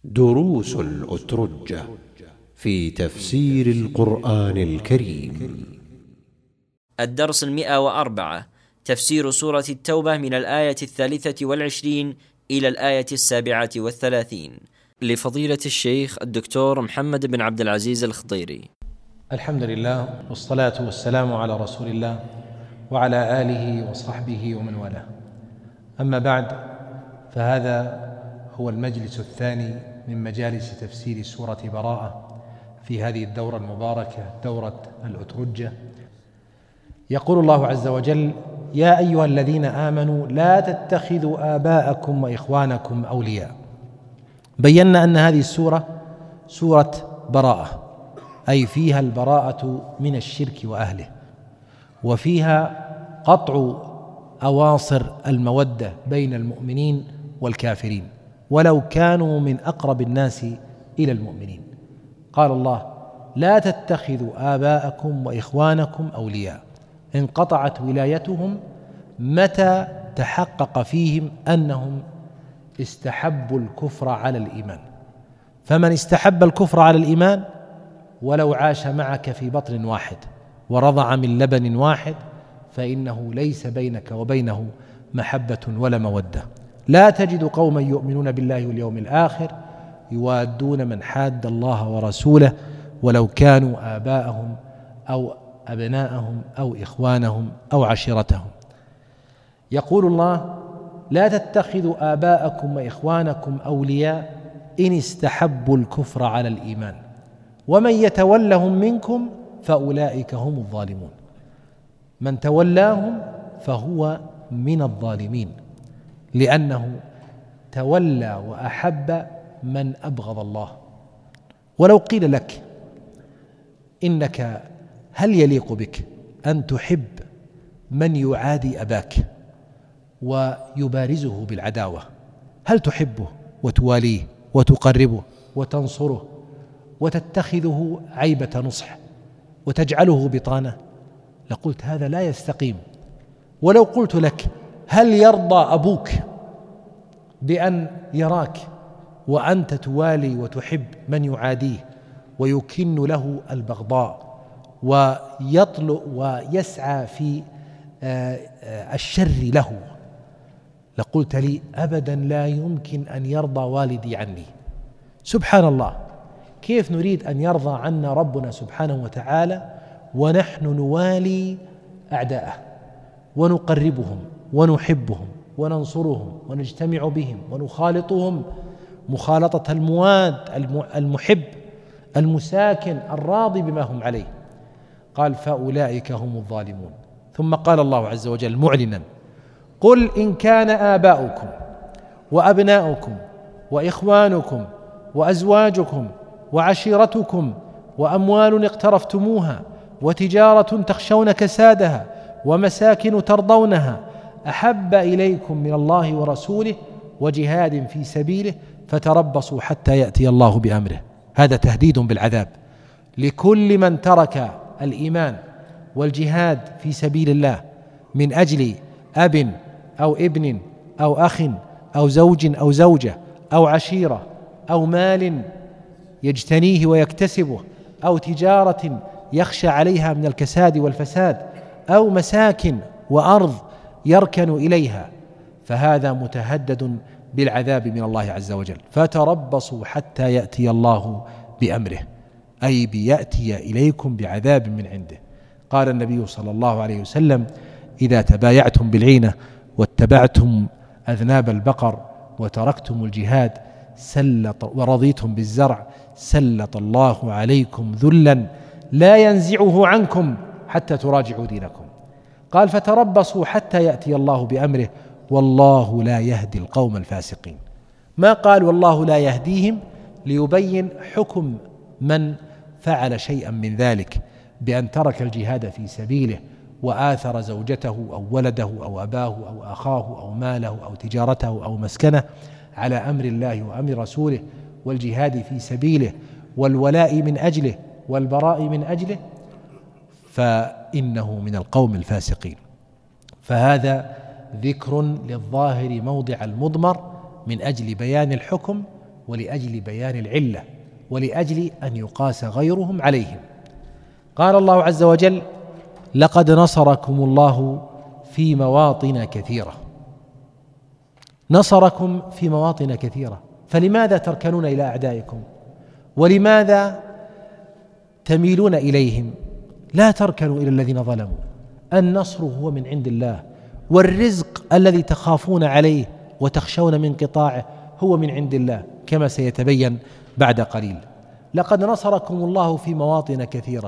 دروس الأترجة في تفسير القرآن الكريم. الدرس 104 تفسير سورة التوبة من الآية 23 إلى الآية 37 لفضيلة الشيخ الدكتور محمد بن عبد العزيز الخضيري. الحمد لله والصلاة والسلام على رسول الله وعلى آله وصحبه ومن والاه. أما بعد، فهذا هو المجلس الثاني من مجالس تفسير سورة براءة في هذه الدورة المباركة، دورة الأترجة. يقول الله عز وجل: يا أيها الذين آمنوا لا تتخذوا آباءكم وإخوانكم أولياء. بينا أن هذه السورة سورة براءة، أي فيها البراءة من الشرك وأهله، وفيها قطع أواصر المودة بين المؤمنين والكافرين ولو كانوا من أقرب الناس إلى المؤمنين. قال الله: لا تتخذوا آباءكم وإخوانكم أولياء. انقطعت ولايتهم متى تحقق فيهم أنهم استحبوا الكفر على الإيمان. فمن استحب الكفر على الإيمان ولو عاش معك في بطن واحد ورضع من لبن واحد فإنه ليس بينك وبينه محبة ولا مودة. لا تجد قوما يؤمنون بالله واليوم الآخر يوادون من حاد الله ورسوله ولو كانوا آباءهم أو أبناءهم أو إخوانهم أو عشيرتهم. يقول الله: لا تتخذوا آباءكم وإخوانكم أولياء إن استحبوا الكفر على الإيمان ومن يتولهم منكم فأولئك هم الظالمون. من تولاهم فهو من الظالمين، لأنه تولى وأحب من أبغض الله. ولو قيل لك إنك هل يليق بك أن تحب من يعادي أباك ويبارزه بالعداوة؟ هل تحبه وتواليه وتقربه وتنصره وتتخذه عيبة نصح وتجعله بطانة؟ لقلت هذا لا يستقيم. ولو قلت لك هل يرضى أبوك بأن يراك وأنت توالي وتحب من يعاديه ويكن له البغضاء ويطلق ويسعى في الشر له؟ لقلت لي أبدا لا يمكن أن يرضى والدي عني. سبحان الله، كيف نريد أن يرضى عنا ربنا سبحانه وتعالى ونحن نوالي أعداءه ونقربهم ونحبهم وننصرهم ونجتمع بهم ونخالطهم مخالطة المواد المحب المساكن الراضي بما هم عليه. قال: فأولئك هم الظالمون. ثم قال الله عز وجل معلنا: قل إن كان آباؤكم وأبناؤكم وإخوانكم وأزواجكم وعشيرتكم وأموال اقترفتموها وتجارة تخشون كسادها ومساكن ترضونها أحب إليكم من الله ورسوله وجهاد في سبيله فتربصوا حتى يأتي الله بأمره. هذا تهديد بالعذاب لكل من ترك الإيمان والجهاد في سبيل الله من أجل أب أو ابن أو أخ أو زوج أو زوجة أو عشيرة أو مال يجتنيه ويكتسبه أو تجارة يخشى عليها من الكساد والفساد أو مساكن وأرض يركن إليها، فهذا متهدد بالعذاب من الله عز وجل. فتربصوا حتى يأتي الله بأمره، أي بيأتي إليكم بعذاب من عنده. قال النبي صلى الله عليه وسلم: إذا تبايعتم بالعينة واتبعتم أذناب البقر وتركتم الجهاد ورضيتم بالزرع سلط الله عليكم ذلا لا ينزعه عنكم حتى تراجعوا دينكم. قال: فتربصوا حتى يأتي الله بأمره والله لا يهدي القوم الفاسقين. ما قال والله لا يهديهم ليبين حكم من فعل شيئا من ذلك بأن ترك الجهاد في سبيله وآثر زوجته أو ولده أو أباه أو أخاه أو ماله أو تجارته أو مسكنه على أمر الله وأمر رسوله والجهاد في سبيله والولاء من أجله والبراء من أجله، فإنه من القوم الفاسقين. فهذا ذكر للظاهر موضع المضمر من أجل بيان الحكم ولأجل بيان العلة، ولأجل أن يقاس غيرهم عليهم. قال الله عز وجل: لقد نصركم الله في مواطن كثيرة. نصركم في مواطن كثيرة، فلماذا تركنون إلى أعدائكم؟ ولماذا تميلون إليهم؟ لا تركنوا إلى الذين ظلموا. النصر هو من عند الله، والرزق الذي تخافون عليه وتخشون من قطاعه هو من عند الله، كما سيتبين بعد قليل. لقد نصركم الله في مواطن كثيرة،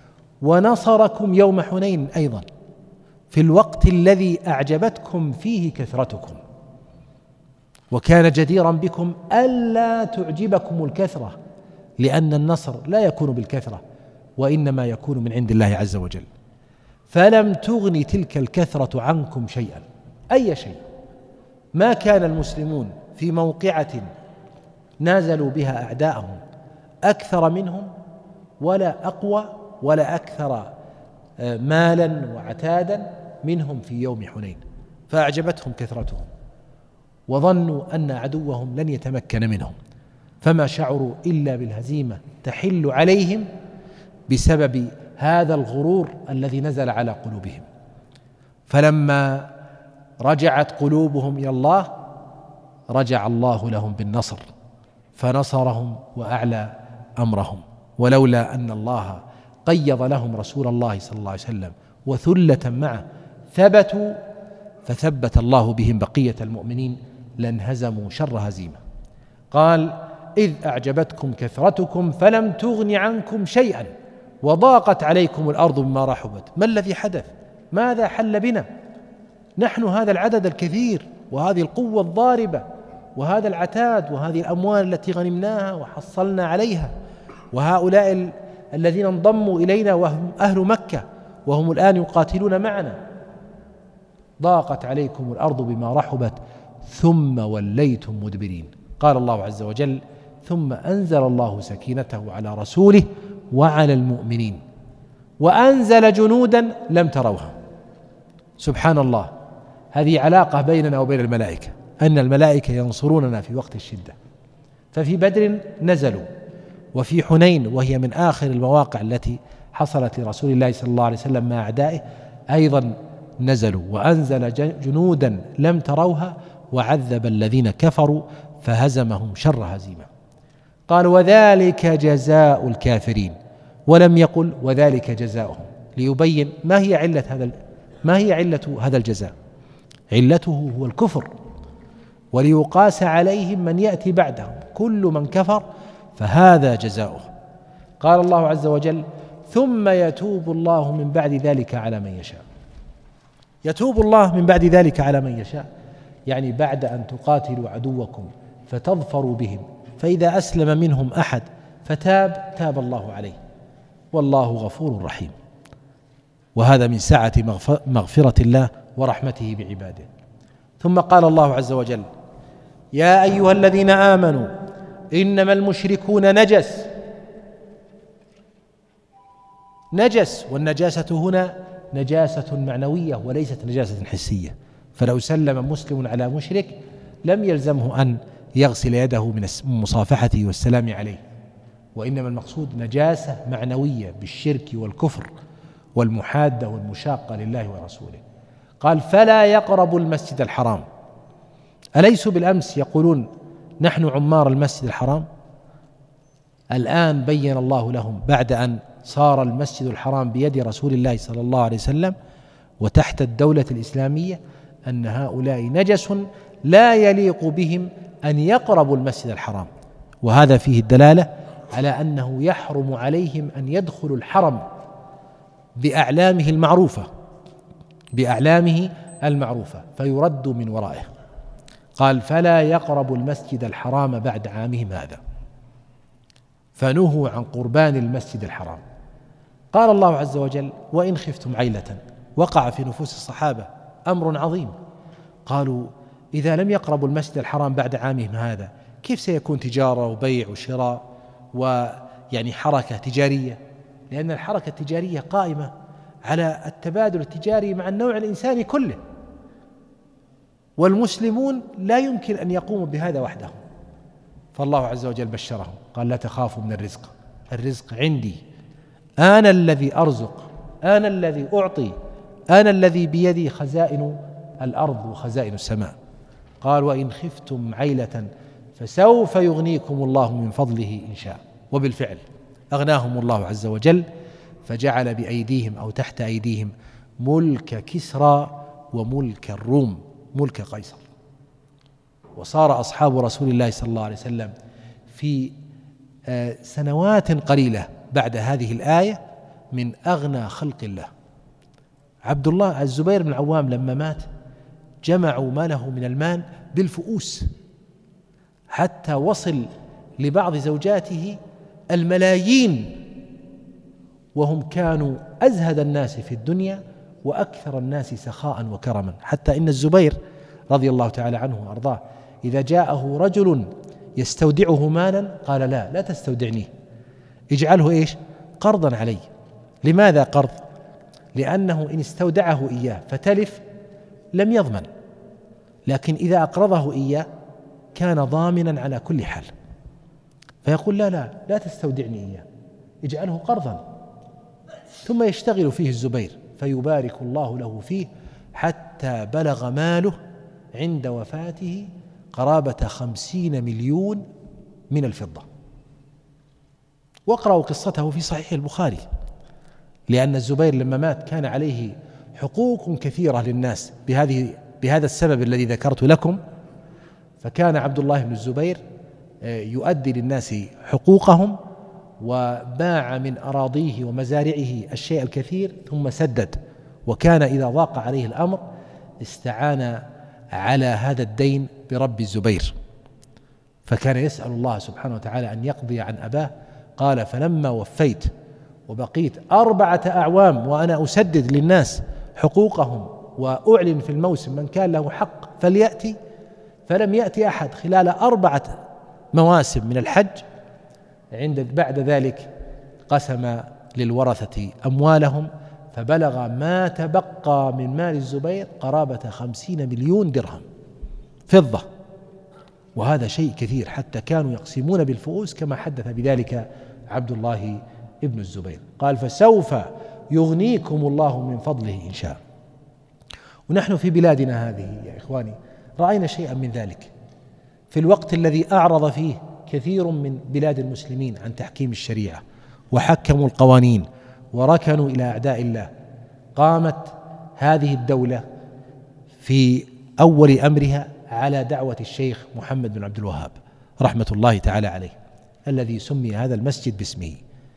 ونصركم يوم حنين أيضا، في الوقت الذي أعجبتكم فيه كثرتكم، وكان جديرا بكم ألا تعجبكم الكثرة، لأن النصر لا يكون بالكثرة، وإنما يكون من عند الله عز وجل. فلم تغن تلك الكثرة عنكم شيئا، أي شيء. ما كان المسلمون في موقعة نازلوا بها أعداءهم أكثر منهم، ولا أقوى، ولا أكثر مالا وعتادا منهم في يوم حنين، فأعجبتهم كثرتهم وظنوا أن عدوهم لن يتمكن منهم، فما شعروا إلا بالهزيمة تحل عليهم بسبب هذا الغرور الذي نزل على قلوبهم. فلما رجعت قلوبهم إلى الله رجع الله لهم بالنصر، فنصرهم وأعلى أمرهم. ولولا أن الله قيض لهم رسول الله صلى الله عليه وسلم وثلة معه ثبتوا، فثبت الله بهم بقية المؤمنين لانهزموا شر هزيمة. قال: إذ أعجبتكم كثرتكم فلم تغن عنكم شيئا وضاقت عليكم الأرض بما رحبت. ما الذي حدث؟ ماذا حل بنا؟ نحن هذا العدد الكثير، وهذه القوة الضاربة، وهذا العتاد، وهذه الأموال التي غنمناها وحصلنا عليها، وهؤلاء الذين انضموا إلينا وهم أهل مكة وهم الآن يقاتلون معنا. ضاقت عليكم الأرض بما رحبت ثم وليتم مدبرين. قال الله عز وجل: ثم أنزل الله سكينته على رسوله وعلى المؤمنين وأنزل جنودا لم تروها. سبحان الله، هذه علاقة بيننا وبين الملائكة، أن الملائكة ينصروننا في وقت الشدة. ففي بدر نزلوا، وفي حنين وهي من آخر المواقع التي حصلت لرسول الله صلى الله عليه وسلم مع أعدائه أيضا نزلوا، وأنزل جنودا لم تروها وعذب الذين كفروا فهزمهم شر هزيمة. قال: وذلك جزاء الكافرين، ولم يقل وذلك جزاؤهم، ليبين ما هي علة هذا الجزاء. علته هو الكفر، وليقاس عليهم من يأتي بعدهم، كل من كفر فهذا جزاؤه. قال الله عز وجل: ثم يتوب الله من بعد ذلك على من يشاء. يتوب الله من بعد ذلك على من يشاء، يعني بعد أن تقاتلوا عدوكم فتظفروا بهم، فإذا أسلم منهم أحد فتاب تاب الله عليه، والله غفور رحيم. وهذا من سعة مغفرة الله ورحمته بعباده. ثم قال الله عز وجل: يا أيها الذين آمنوا إنما المشركون نجس، والنجاسة هنا نجاسة معنوية وليست نجاسة حسية. فلو سلم مسلم على مشرك لم يلزمه أن يغسل يده من مصافحته والسلام عليه، وإنما المقصود نجاسة معنوية بالشرك والكفر والمحادة والمشاقة لله ورسوله. قال: فلا يقربوا المسجد الحرام. أليسوا بالأمس يقولون نحن عمار المسجد الحرام؟ الآن بين الله لهم بعد أن صار المسجد الحرام بيد رسول الله صلى الله عليه وسلم وتحت الدولة الإسلامية أن هؤلاء نجس لا يليق بهم أن يقربوا المسجد الحرام. وهذا فيه الدلالة على أنه يحرم عليهم أن يدخلوا الحرم بأعلامه المعروفة فيردوا من ورائه. قال: فلا يقربوا المسجد الحرام بعد عامهم هذا، فنهوا عن قربان المسجد الحرام. قال الله عز وجل: وإن خفتم عيلة. وقع في نفوس الصحابة أمر عظيم، قالوا: إذا لم يقربوا المسجد الحرام بعد عامهم هذا كيف سيكون تجارة وبيع وشراء ويعني حركة تجارية؟ لأن الحركة التجارية قائمة على التبادل التجاري مع النوع الإنساني كله، والمسلمون لا يمكن أن يقوموا بهذا وحدهم، فالله عز وجل بشرهم قال لا تخافوا من الرزق، الرزق عندي، أنا الذي أرزق، أنا الذي أعطي، أنا الذي بيدي خزائن الأرض وخزائن السماء. قال وإن خفتم عيلة فسوف يغنيكم الله من فضله إن شاء. وبالفعل أغناهم الله عز وجل، فجعل بأيديهم أو تحت أيديهم ملك كسرى وملك الروم ملك قيصر. وصار أصحاب رسول الله صلى الله عليه وسلم في سنوات قليلة بعد هذه الآية من أغنى خلق الله. عبد الله الزبير بن العوام لما مات جمعوا ما له من المال بالفؤوس، حتى وصل لبعض زوجاته الملايين، وهم كانوا أزهد الناس في الدنيا وأكثر الناس سخاء وكرما، حتى إن الزبير رضي الله تعالى عنه وأرضاه إذا جاءه رجل يستودعه مالا قال لا تستودعنيه، اجعله إيش؟ قرضا علي. لماذا قرض؟ لأنه إن استودعه إياه فتلف لم يضمن، لكن إذا أقرضه إياه كان ضامنا على كل حال. فيقول لا تستودعني إياه، اجعله قرضا. ثم يشتغل فيه الزبير فيبارك الله له فيه حتى بلغ ماله عند وفاته قرابة 50 مليون من الفضة. واقرأوا قصته في صحيح البخاري، لأن الزبير لما مات كان عليه حقوق كثيرة للناس بهذا السبب الذي ذكرت لكم، فكان عبد الله بن الزبير يؤدي للناس حقوقهم، وباع من أراضيه ومزارعه الشيء الكثير ثم سدد. وكان إذا ضاق عليه الأمر استعان على هذا الدين برب الزبير، فكان يسأل الله سبحانه وتعالى أن يقضي عن أباه. قال فلما وفيت وبقيت 4 أعوام وأنا أسدد للناس حقوقهم وأعلن في الموسم من كان له حق فليأتي، فلم يأتي أحد خلال 4 مواسم من الحج. بعد ذلك قسم للورثة أموالهم، فبلغ ما تبقى من مال الزبير قرابة 50 مليون درهم فضة، وهذا شيء كثير، حتى كانوا يقسمون بالفؤوس كما حدث بذلك عبد الله ابن الزبير. قال فسوف يغنيكم الله من فضله إن شاء. ونحن في بلادنا هذه يا إخواني رأينا شيئا من ذلك في الوقت الذي أعرض فيه كثير من بلاد المسلمين عن تحكيم الشريعة وحكموا القوانين وركنوا إلى أعداء الله. قامت هذه الدولة في أول أمرها على دعوة الشيخ محمد بن عبد الوهاب رحمة الله تعالى عليه، الذي سمي هذا المسجد باسمه،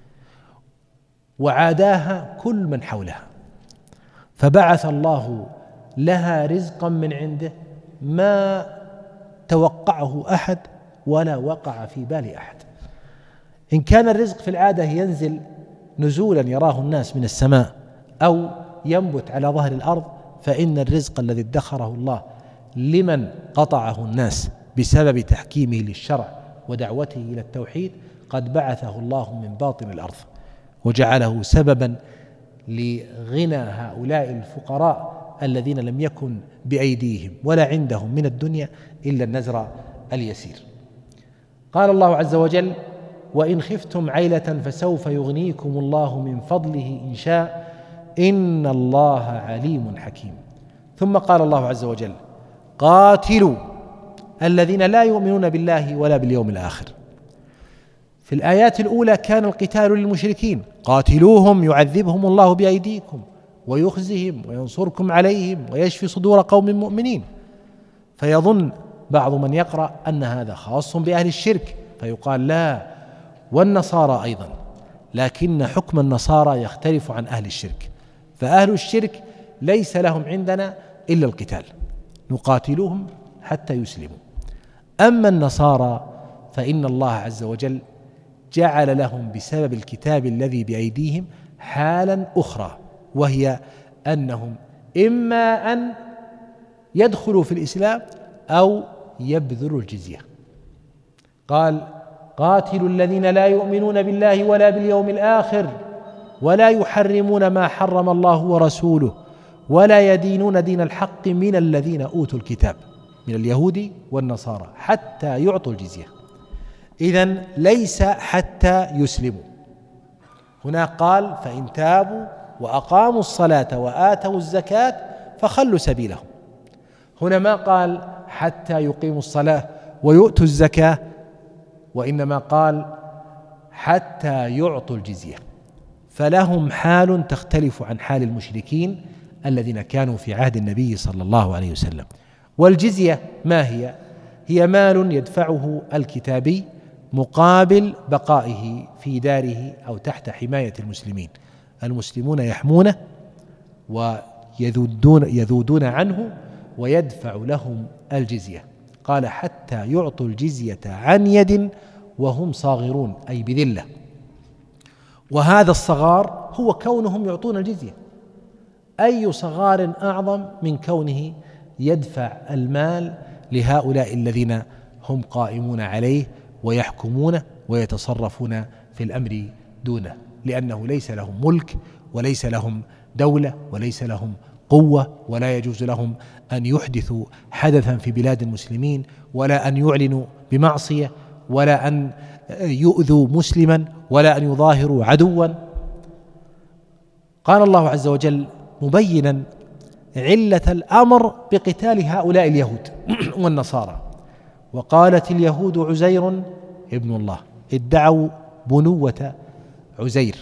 وعاداها كل من حولها، فبعث الله لها رزقا من عنده ما توقعه أحد ولا وقع في بال أحد. إن كان الرزق في العادة ينزل نزولا يراه الناس من السماء أو ينبت على ظهر الأرض، فإن الرزق الذي ادخره الله لمن قطعه الناس بسبب تحكيمه للشرع ودعوته إلى التوحيد قد بعثه الله من باطن الأرض، وجعله سببا لغنى هؤلاء الفقراء الذين لم يكن بأيديهم ولا عندهم من الدنيا إلا النزر اليسير. قال الله عز وجل وإن خفتم عيلة فسوف يغنيكم الله من فضله إن شاء إن الله عليم حكيم. ثم قال الله عز وجل قاتلوا الذين لا يؤمنون بالله ولا باليوم الآخر. في الآيات الأولى كان القتال للمشركين، قاتلوهم يعذبهم الله بأيديكم ويخزهم وينصركم عليهم ويشفي صدور قوم مؤمنين. فيظن بعض من يقرأ أن هذا خاص بأهل الشرك، فيقال لا، والنصارى أيضا، لكن حكم النصارى يختلف عن أهل الشرك، فأهل الشرك ليس لهم عندنا إلا القتال، نقاتلوهم حتى يسلموا. أما النصارى فإن الله عز وجل جعل لهم بسبب الكتاب الذي بأيديهم حالا أخرى، وهي أنهم إما أن يدخلوا في الإسلام أو يبذلوا الجزية. قال قاتلوا الذين لا يؤمنون بالله ولا باليوم الآخر ولا يحرمون ما حرم الله ورسوله ولا يدينون دين الحق من الذين أوتوا الكتاب من اليهود والنصارى حتى يعطوا الجزية. إذن ليس حتى يسلموا. هنا قال فإن تابوا وأقاموا الصلاة وآتوا الزكاة فخلوا سبيلهم. هنا ما قال حتى يقيموا الصلاة ويؤتوا الزكاة، وإنما قال حتى يعطوا الجزية، فلهم حال تختلف عن حال المشركين الذين كانوا في عهد النبي صلى الله عليه وسلم. والجزية ما هي؟ هي مال يدفعه الكتابي مقابل بقائه في داره أو تحت حماية المسلمين. المسلمون يحمونه ويذودون عنه ويدفع لهم الجزية. قال حتى يعطوا الجزية عن يد وهم صاغرون، أي بذلة. وهذا الصغار هو كونهم يعطون الجزية. أي صغار أعظم من كونه يدفع المال لهؤلاء الذين هم قائمون عليه ويحكمونه ويتصرفون في الأمر دونه، لأنه ليس لهم ملك وليس لهم دولة وليس لهم قوة، ولا يجوز لهم أن يحدثوا حدثا في بلاد المسلمين، ولا أن يعلنوا بمعصية، ولا أن يؤذوا مسلما، ولا أن يظاهروا عدوا. قال الله عز وجل مبينا علة الأمر بقتال هؤلاء اليهود والنصارى: وقالت اليهود عزير ابن الله، ادعوا بنوة عزير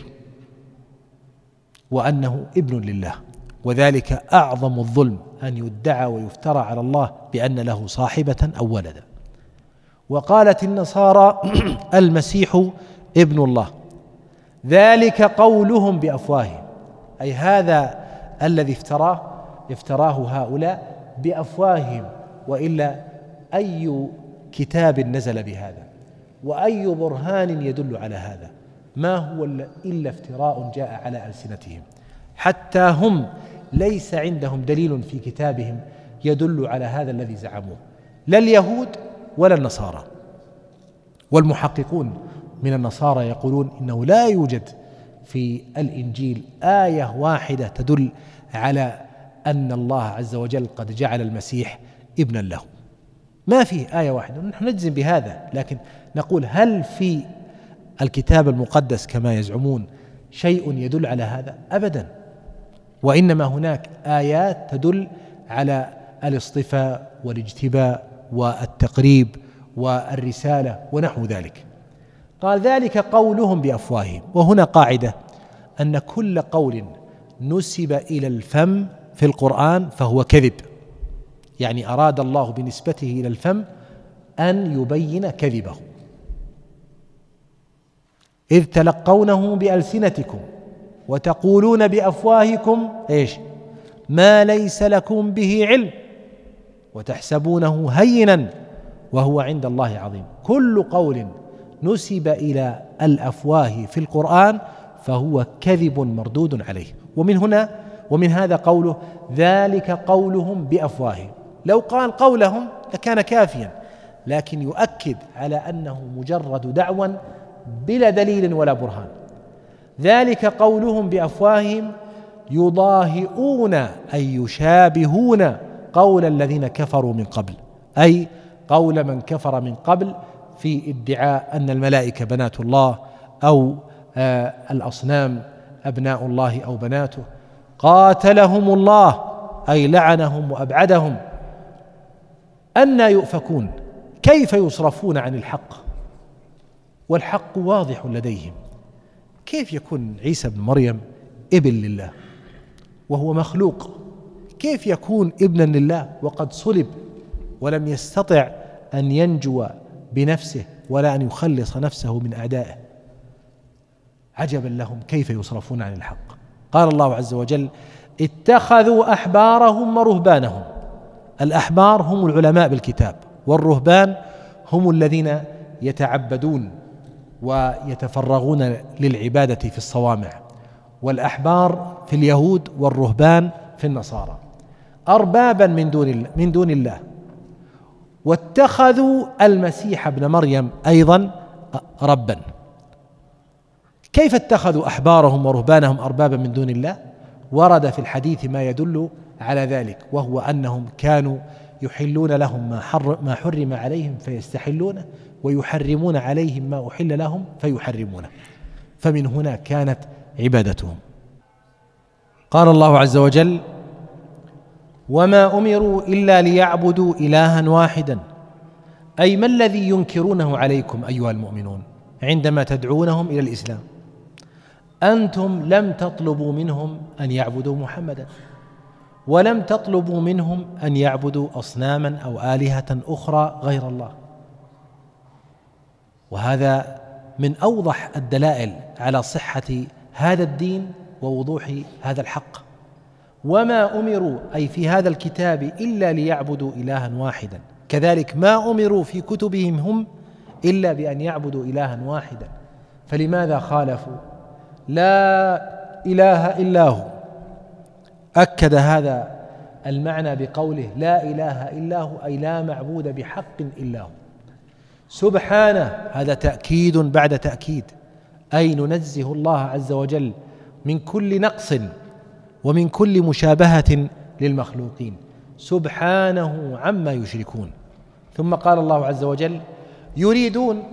وأنه ابن لله، وذلك أعظم الظلم أن يدعى ويفترى على الله بأن له صاحبة أو ولدا. وقالت النصارى المسيح ابن الله، ذلك قولهم بأفواههم، أي هذا الذي افتراه هؤلاء بأفواههم، وإلا أي كتاب نزل بهذا وأي برهان يدل على هذا؟ ما هو إلا افتراء جاء على ألسنتهم، حتى هم ليس عندهم دليل في كتابهم يدل على هذا الذي زعموه، لا اليهود ولا النصارى. والمحققون من النصارى يقولون إنه لا يوجد في الإنجيل آية واحدة تدل على أن الله عز وجل قد جعل المسيح ابنا له، ما فيه آية واحدة. نحن نجزم بهذا، لكن نقول هل في الكتاب المقدس كما يزعمون شيء يدل على هذا؟ أبدا، وإنما هناك آيات تدل على الاصطفاء والاجتباء والتقريب والرسالة ونحو ذلك. قال ذلك قولهم بأفواههم. وهنا قاعدة أن كل قول نسب إلى الفم في القرآن فهو كذب، يعني أراد الله بنسبته إلى الفم أن يبين كذبه. إذ تلقونه بألسنتكم وتقولون بأفواهكم إيش؟ ما ليس لكم به علم وتحسبونه هينا وهو عند الله عظيم. كل قول نسب إلى الأفواه في القرآن فهو كذب مردود عليه. ومن هذا قوله ذلك قولهم بأفواههم. لو قال قولهم لكان كافيا، لكن يؤكد على أنه مجرد دعوى بلا دليل ولا برهان. ذلك قولهم بأفواههم يضاهئون أي يشابهون قول الذين كفروا من قبل، أي قول من كفر من قبل في ادعاء أن الملائكة بنات الله أو الأصنام أبناء الله أو بناته. قاتلهم الله أي لعنهم وأبعدهم. أنى يؤفكون؟ كيف يصرفون عن الحق والحق واضح لديهم؟ كيف يكون عيسى بن مريم ابن لله وهو مخلوق؟ كيف يكون ابنا لله وقد صلب ولم يستطع أن ينجو بنفسه ولا أن يخلص نفسه من أعدائه؟ عجبا لهم كيف يصرفون عن الحق. قال الله عز وجل اتخذوا أحبارهم ورهبانهم. الأحبار هم العلماء بالكتاب، والرهبان هم الذين يتعبدون ويتفرغون للعبادة في الصوامع. والأحبار في اليهود والرهبان في النصارى أربابا من دون الله. واتخذوا المسيح ابن مريم أيضا ربا. كيف اتخذوا أحبارهم ورهبانهم أربابا من دون الله؟ ورد في الحديث ما يدل على ذلك، وهو أنهم كانوا يحلون لهم ما حرم عليهم فيستحلونه، ويحرمون عليهم ما أحل لهم فيحرمونه، فمن هنا كانت عبادتهم. قال الله عز وجل: وما أمروا إلا ليعبدوا إلها واحدا، أي ما الذي ينكرونه عليكم أيها المؤمنون عندما تدعونهم إلى الإسلام؟ أنتم لم تطلبوا منهم أن يعبدوا محمدا، ولم تطلبوا منهم أن يعبدوا أصناما أو آلهة أخرى غير الله، وهذا من أوضح الدلائل على صحة هذا الدين ووضوح هذا الحق. وما أمروا أي في هذا الكتاب إلا ليعبدوا إلها واحدا، كذلك ما أمروا في كتبهم هم إلا بأن يعبدوا إلها واحدا، فلماذا خالفوا؟ لا إله إلا هو، أكد هذا المعنى بقوله لا إله إلا هو، أي لا معبود بحق إلا هو. سبحانه، هذا تأكيد بعد تأكيد، أي ننزه الله عز وجل من كل نقص ومن كل مشابهة للمخلوقين، سبحانه عما يشركون. ثم قال الله عز وجل: يريدون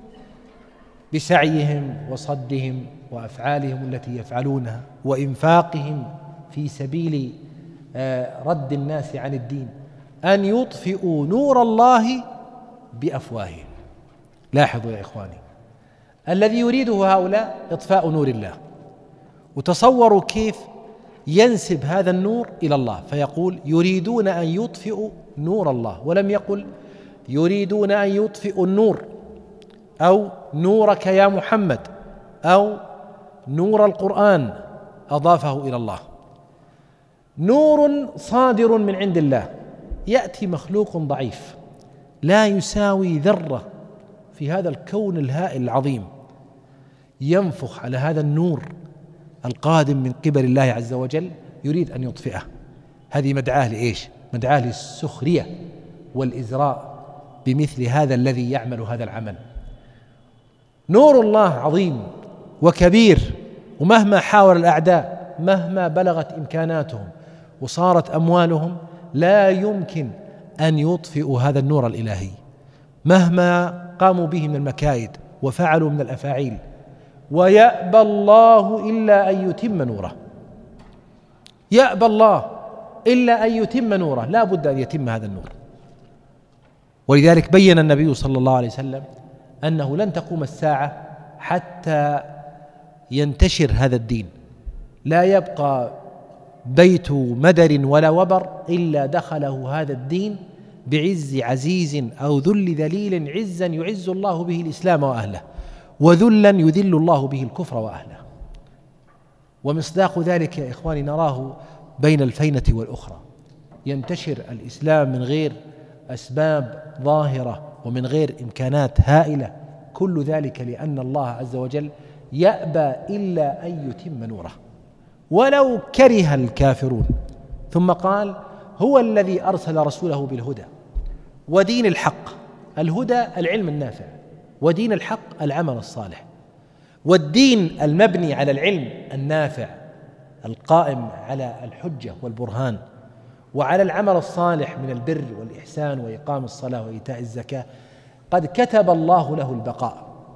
بسعيهم وصدهم وأفعالهم التي يفعلونها وإنفاقهم في سبيل رد الناس عن الدين أن يطفئوا نور الله بأفواههم. لاحظوا يا إخواني، الذي يريده هؤلاء إطفاء نور الله، وتصوروا كيف ينسب هذا النور إلى الله، فيقول يريدون أن يطفئوا نور الله، ولم يقل يريدون أن يطفئوا النور أو نورك يا محمد أو نور القرآن، أضافه إلى الله. نور صادر من عند الله، يأتي مخلوق ضعيف لا يساوي ذرة في هذا الكون الهائل العظيم، ينفخ على هذا النور القادم من قبل الله عز وجل، يريد أن يطفئه. هذه مدعاة لإيش؟ مدعاة للسخرية والإزراء بمثل هذا الذي يعمل هذا العمل. نور الله عظيم وكبير، ومهما حاول الأعداء، مهما بلغت إمكاناتهم وصارت أموالهم، لا يمكن أن يطفئوا هذا النور الإلهي مهما قاموا به من المكائد وفعلوا من الأفاعيل. ويأبى الله إلا أن يتم نوره، يأبى الله إلا أن يتم نوره، لا بد أن يتم هذا النور. ولذلك بين النبي صلى الله عليه وسلم أنه لن تقوم الساعة حتى ينتشر هذا الدين، لا يبقى بيت مدر ولا وبر إلا دخله هذا الدين بعز عزيز أو ذل ذليل، عزا يعز الله به الإسلام وأهله، وذلا يذل الله به الكفر وأهله. ومصداق ذلك يا إخواني نراه بين الفينة والأخرى، ينتشر الإسلام من غير أسباب ظاهرة ومن غير إمكانات هائلة، كل ذلك لأن الله عز وجل يأبى إلا أن يتم نوره ولو كره الكافرون. ثم قال: هو الذي أرسل رسوله بالهدى ودين الحق. الهدى العلم النافع، ودين الحق العمل الصالح. والدين المبني على العلم النافع القائم على الحجة والبرهان، وعلى العمل الصالح من البر والإحسان وإقام الصلاة وإيتاء الزكاة، قد كتب الله له البقاء،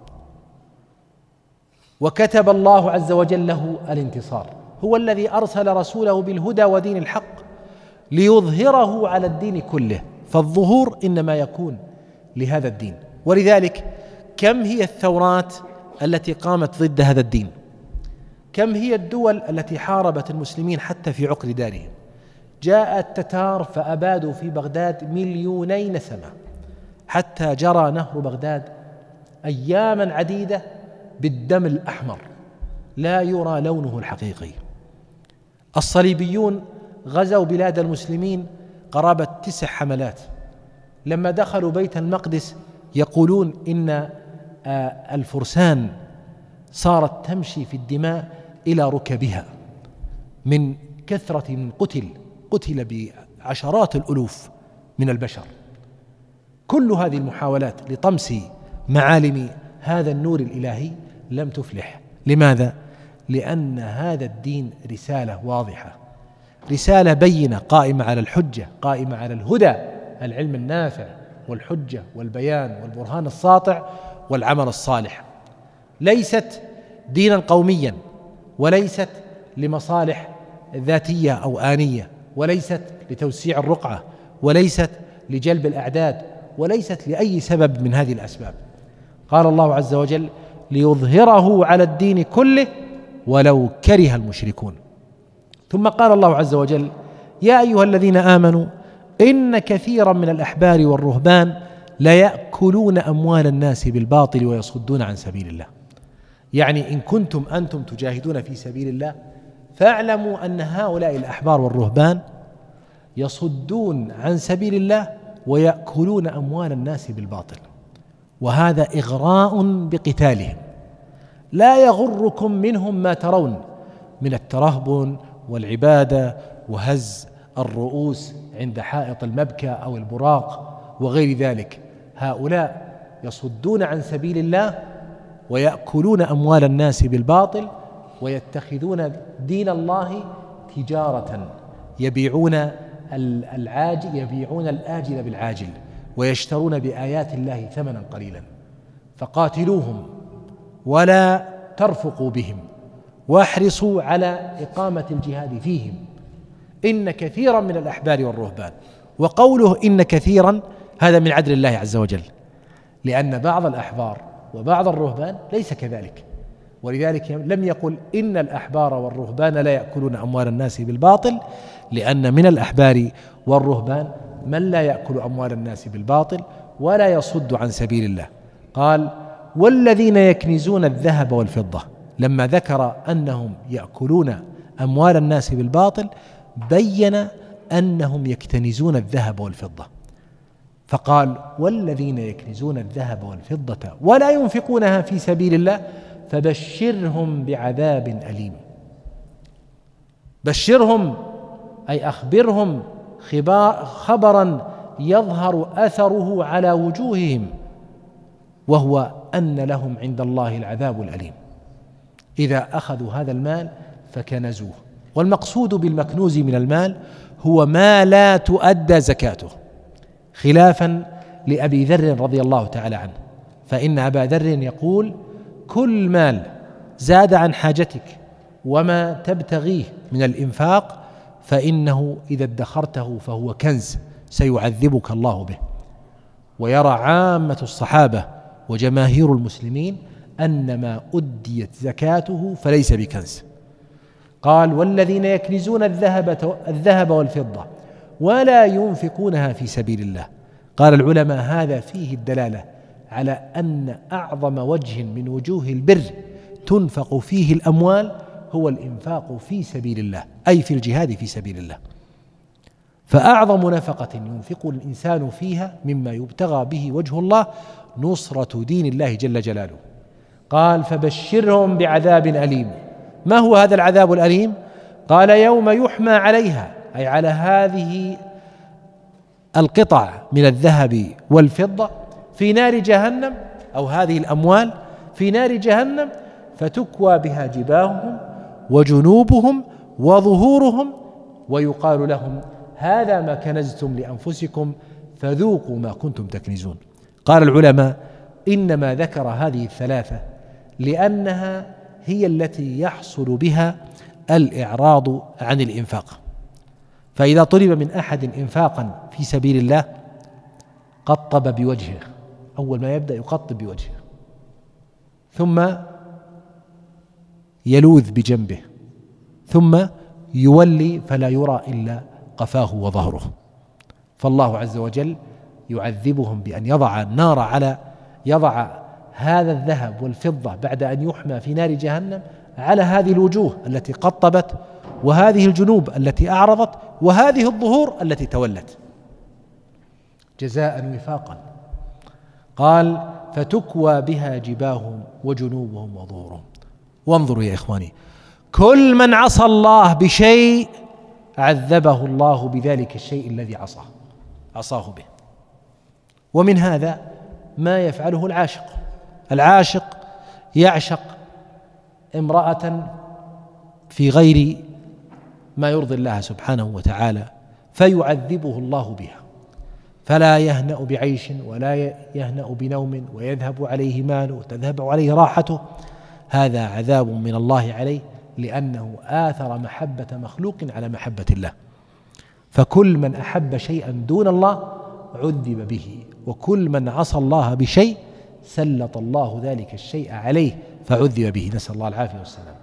وكتب الله عز وجل له الانتصار. هو الذي أرسل رسوله بالهدى ودين الحق ليظهره على الدين كله، فالظهور إنما يكون لهذا الدين. ولذلك كم هي الثورات التي قامت ضد هذا الدين، كم هي الدول التي حاربت المسلمين حتى في عقر دارهم. جاء التتار فأبادوا في بغداد 2,000,000 نسمة، حتى جرى نهر بغداد أياما عديدة بالدم الأحمر لا يرى لونه الحقيقي. الصليبيون غزوا بلاد المسلمين قرابة 9 حملات، لما دخلوا بيت المقدس يقولون إن الفرسان صارت تمشي في الدماء إلى ركبها من كثرة من قتل بعشرات الألوف من البشر. كل هذه المحاولات لطمس معالم هذا النور الإلهي لم تفلح. لماذا؟ لأن هذا الدين رسالة واضحة، رسالة بينة قائمة على الحجة، قائمة على الهدى، العلم النافع والحجة والبيان والبرهان الساطع والعمل الصالح، ليست دينا قوميا، وليست لمصالح ذاتية أو آنية، وليست لتوسيع الرقعة، وليست لجلب الأعداد، وليست لأي سبب من هذه الأسباب. قال الله عز وجل: ليظهره على الدين كله ولو كره المشركون. ثم قال الله عز وجل: يا أيها الذين آمنوا إن كثيرا من الأحبار والرهبان ليأكلون أموال الناس بالباطل ويصدون عن سبيل الله. يعني إن كنتم أنتم تجاهدون في سبيل الله فاعلموا أن هؤلاء الأحبار والرهبان يصدون عن سبيل الله ويأكلون أموال الناس بالباطل، وهذا إغراء بقتالهم. لا يغركم منهم ما ترون من الترهبن والعبادة وهز الرؤوس عند حائط المبكى أو البراق وغير ذلك. هؤلاء يصدون عن سبيل الله ويأكلون أموال الناس بالباطل ويتخذون دين الله تجارة، يبيعون الآجل بالعاجل ويشترون بآيات الله ثمنا قليلا. فقاتلوهم ولا ترفقوا بهم، واحرصوا على إقامة الجهاد فيهم. إن كثيرا من الأحبار والرهبان، وقوله إن كثيرا هذا من عدل الله عز وجل، لأن بعض الأحبار وبعض الرهبان ليس كذلك، ولذلك لم يقل إن الأحبار والرهبان لا يأكلون أموال الناس بالباطل، لأن من الأحبار والرهبان من لا يأكل أموال الناس بالباطل ولا يصد عن سبيل الله. قال: والذين يكنزون الذهب والفضة. لما ذكر أنهم يأكلون أموال الناس بالباطل بين أنهم يكتنزون الذهب والفضة، فقال: والذين يكنزون الذهب والفضة ولا ينفقونها في سبيل الله فبشرهم بعذاب أليم. بشرهم أي أخبرهم خبرا يظهر أثره على وجوههم، وهو أن لهم عند الله العذاب الأليم إذا أخذوا هذا المال فكنزوه. والمقصود بالمكنوز من المال هو ما لا تؤدى زكاته، خلافا لأبي ذر رضي الله تعالى عنه، فإن أبا ذر يقول: كل مال زاد عن حاجتك وما تبتغيه من الإنفاق فإنه إذا ادخرته فهو كنز سيعذبك الله به. ويرى عامة الصحابة وجماهير المسلمين أن ما أديت زكاته فليس بكنز. قال: والذين يكنزون الذهب والفضة ولا ينفقونها في سبيل الله. قال العلماء: هذا فيه الدلالة على أن أعظم وجه من وجوه البر تنفق فيه الأموال هو الإنفاق في سبيل الله، أي في الجهاد في سبيل الله. فأعظم نفقة ينفق الإنسان فيها مما يبتغى به وجه الله نصرة دين الله جل جلاله. قال: فبشرهم بعذاب أليم. ما هو هذا العذاب الأليم؟ قال: يوم يحمى عليها، أي على هذه القطع من الذهب والفضة في نار جهنم، أو هذه الأموال في نار جهنم، فتكوى بها جباههم وجنوبهم وظهورهم، ويقال لهم: هذا ما كنزتم لأنفسكم فذوقوا ما كنتم تكنزون. قال العلماء: إنما ذكر هذه الثلاثة لأنها هي التي يحصل بها الإعراض عن الإنفاق. فإذا طلب من أحد إنفاقا في سبيل الله قطب بوجهه، أول ما يبدأ يقطب بوجهه، ثم يلوذ بجنبه، ثم يولي فلا يرى إلا قفاه وظهره. فالله عز وجل يعذبهم بأن يضع هذا الذهب والفضة بعد أن يحمى في نار جهنم على هذه الوجوه التي قطبت، وهذه الجنوب التي أعرضت، وهذه الظهور التي تولت، جزاء وفاقا. قال: فتكوى بها جباههم وجنوبهم وظهورهم. وانظروا يا إخواني، كل من عصى الله بشيء عذبه الله بذلك الشيء الذي عصاه به. ومن هذا ما يفعله العاشق يعشق امرأة في غير ما يرضي الله سبحانه وتعالى فيعذبه الله بها، فلا يهنأ بعيش ولا يهنأ بنوم ويذهب عليه ماله وتذهب عليه راحته، هذا عذاب من الله عليه لأنه آثر محبة مخلوق على محبة الله. فكل من أحب شيئا دون الله عذب به، وكل من عصى الله بشيء سلط الله ذلك الشيء عليه فعذب به، نسأل الله العافية والسلام.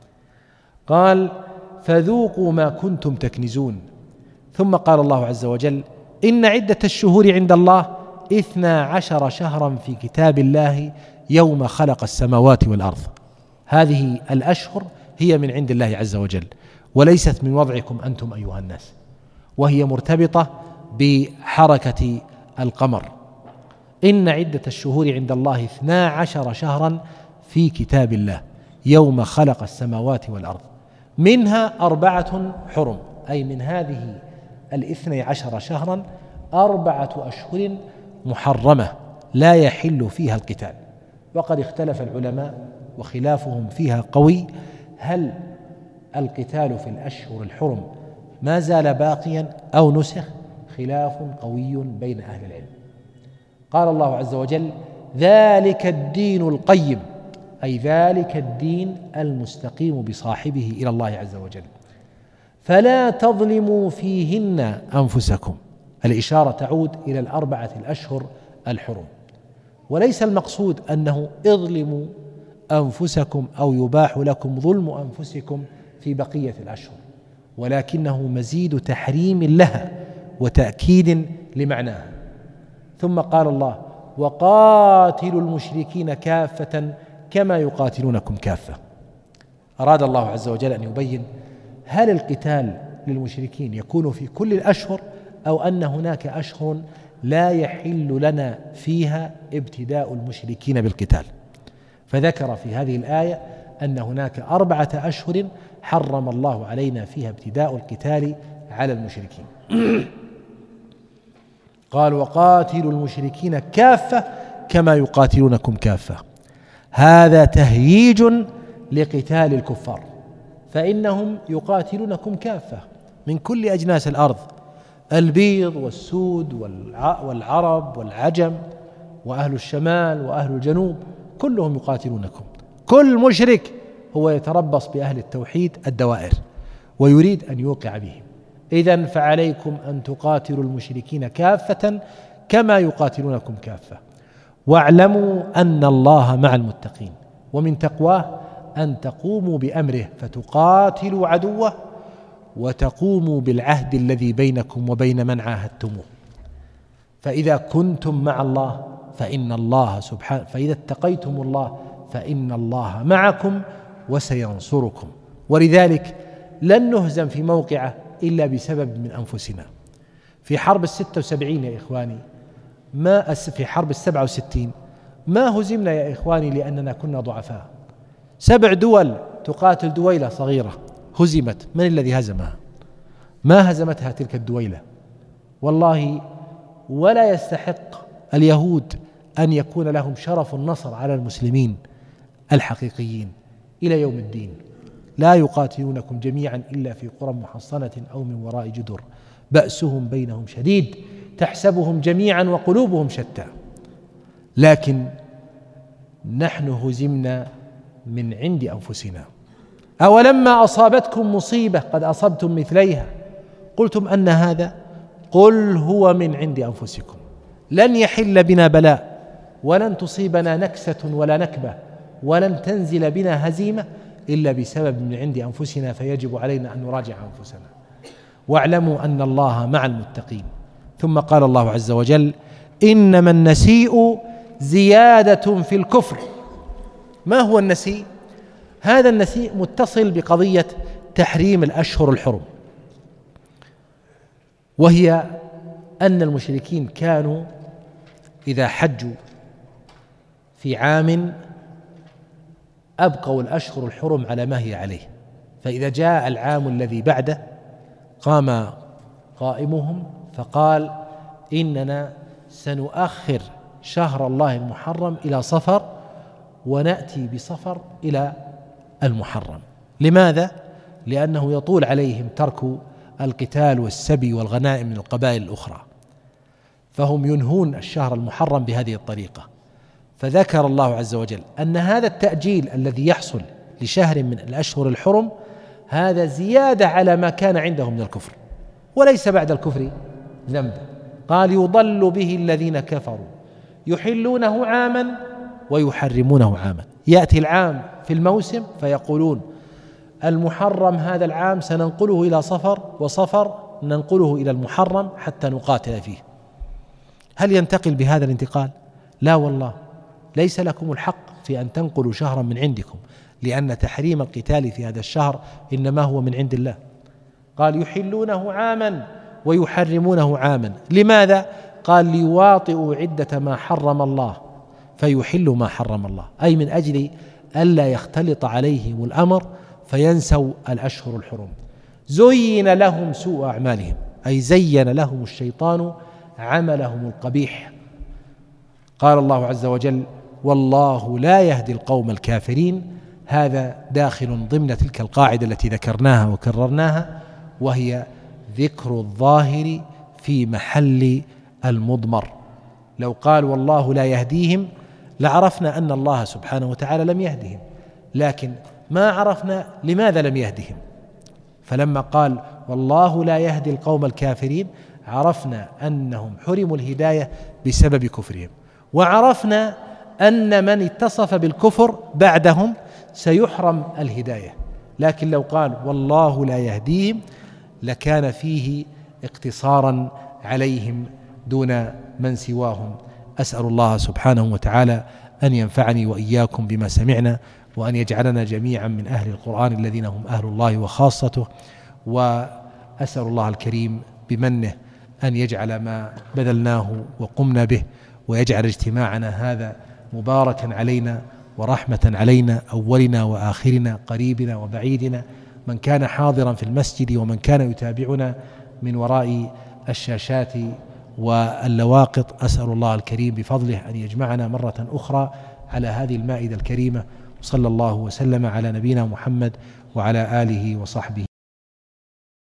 قال فذوقوا ما كنتم تكنزون. ثم قال الله عز وجل إن عدة الشهور عند الله 12 شهرا في كتاب الله يوم خلق السماوات والأرض. هذه الأشهر هي من عند الله عز وجل وليست من وضعكم أنتم أيها الناس، وهي مرتبطة بحركة القمر. إن عدة الشهور عند الله 12 شهرا في كتاب الله يوم خلق السماوات والأرض منها 4 حرم، أي من هذه 12 شهرا 4 أشهر محرمة لا يحل فيها القتال. وقد اختلف العلماء وخلافهم فيها قوي، هل القتال في الأشهر الحرم ما زال باقيا أو نسخ؟ خلاف قوي بين أهل العلم. قال الله عز وجل ذلك الدين القيم، أي ذلك الدين المستقيم بصاحبه إلى الله عز وجل، فلا تظلموا فيهن أنفسكم. الإشارة تعود إلى 4 الأشهر الحرم، وليس المقصود أنه اظلموا أنفسكم أو يباح لكم ظلم أنفسكم في بقية الأشهر، ولكنه مزيد تحريم لها وتأكيد لمعناها. ثم قال الله وقاتلوا المشركين كافة كما يقاتلونكم كافة. أراد الله عز وجل أن يبين هل القتال للمشركين يكون في كل الأشهر أو أن هناك أشهر لا يحل لنا فيها ابتداء المشركين بالقتال. فذكر في هذه الآية أن هناك 4 أشهر حرم الله علينا فيها ابتداء القتال على المشركين. قال وقاتلوا المشركين كافة كما يقاتلونكم كافة. هذا تهييج لقتال الكفار، فإنهم يقاتلونكم كافة من كل أجناس الأرض، البيض والسود والعرب والعجم وأهل الشمال وأهل الجنوب كلهم يقاتلونكم. كل مشرك هو يتربص بأهل التوحيد الدوائر ويريد أن يوقع بهم. إذن فعليكم أن تقاتلوا المشركين كافة كما يقاتلونكم كافة، واعلموا أن الله مع المتقين، ومن تقواه أن تقوموا بأمره فتقاتلوا عدوه وتقوموا بالعهد الذي بينكم وبين من عاهدتموه. فإذا كنتم مع الله فإن الله سبحانه، فإذا اتقيتم الله فإن الله معكم وسينصركم. ولذلك لن نهزم في موقعه إلا بسبب من أنفسنا. في حرب 76 يا إخواني، في حرب 67 ما هزمنا يا إخواني لأننا كنا ضعفاء. 7 دول تقاتل دويلة صغيرة هزمت، من الذي هزمها؟ ما هزمتها تلك الدويلة والله. ولا يستحق اليهود أن يكون لهم شرف النصر على المسلمين الحقيقيين إلى يوم الدين. لا يقاتلونكم جميعا إلا في قرى محصنة أو من وراء جدر بأسهم بينهم شديد تحسبهم جميعا وقلوبهم شتى. لكن نحن هزمنا من عند أنفسنا. أولما أصابتكم مصيبة قد أصبتم مثليها قلتم أن هذا، قل هو من عند أنفسكم. لن يحل بنا بلاء ولن تصيبنا نكسة ولا نكبة ولن تنزل بنا هزيمة إلا بسبب من عند أنفسنا، فيجب علينا أن نراجع أنفسنا. واعلموا أن الله مع المتقين. ثم قال الله عز وجل إنما النسيء زيادة في الكفر. ما هو النسيء؟ هذا النسيء متصل بقضية تحريم الأشهر الحرم، وهي أن المشركين كانوا إذا حجوا في عام أبقوا الأشهر الحرم على ما هي عليه، فإذا جاء العام الذي بعده قام قائمهم فقال إننا سنؤخر شهر الله المحرم إلى صفر ونأتي بصفر إلى المحرم. لماذا؟ لأنه يطول عليهم ترك القتال والسبي والغنائم من القبائل الأخرى. فهم ينهون الشهر المحرم بهذه الطريقة. فذكر الله عز وجل أن هذا التأجيل الذي يحصل لشهر من الأشهر الحرم هذا زيادة على ما كان عندهم من الكفر، وليس بعد الكفر ذنب. قال يضل به الذين كفروا يحلونه عاما ويحرمونه عاما. يأتي العام في الموسم فيقولون المحرم هذا العام سننقله إلى صفر، وصفر ننقله إلى المحرم حتى نقاتل فيه. هل ينتقل بهذا الانتقال؟ لا والله، ليس لكم الحق في أن تنقلوا شهرا من عندكم، لأن تحريم القتال في هذا الشهر إنما هو من عند الله. قال يحلونه عاما ويحرمونه عاما. لماذا؟ قال ليواطئوا عدة ما حرم الله فيحلوا ما حرم الله، أي من أجل ألا يختلط عليهم الأمر فينسوا الأشهر الحرم. زين لهم سوء أعمالهم، أي زين لهم الشيطان عملهم القبيح. قال الله عز وجل والله لا يهدي القوم الكافرين. هذا داخل ضمن تلك القاعدة التي ذكرناها وكررناها، وهي ذكر الظاهر في محل المضمر. لو قال والله لا يهديهم لعرفنا أن الله سبحانه وتعالى لم يهدهم، لكن ما عرفنا لماذا لم يهدهم. فلما قال والله لا يهدي القوم الكافرين عرفنا أنهم حرموا الهداية بسبب كفرهم، وعرفنا أن من اتصف بالكفر بعدهم سيحرم الهداية. لكن لو قال والله لا يهديهم لكان فيه اقتصارا عليهم دون من سواهم. أسأل الله سبحانه وتعالى أن ينفعني وإياكم بما سمعنا، وأن يجعلنا جميعا من أهل القرآن الذين هم أهل الله وخاصته. وأسأل الله الكريم بمنه أن يجعل ما بذلناه وقمنا به ويجعل اجتماعنا هذا مباركا علينا ورحمة علينا، أولنا وآخرنا، قريبنا وبعيدنا، من كان حاضرا في المسجد ومن كان يتابعنا من وراء الشاشات واللواقط. أسأل الله الكريم بفضله أن يجمعنا مرة أخرى على هذه المائدة الكريمة. صلى الله وسلم على نبينا محمد وعلى آله وصحبه.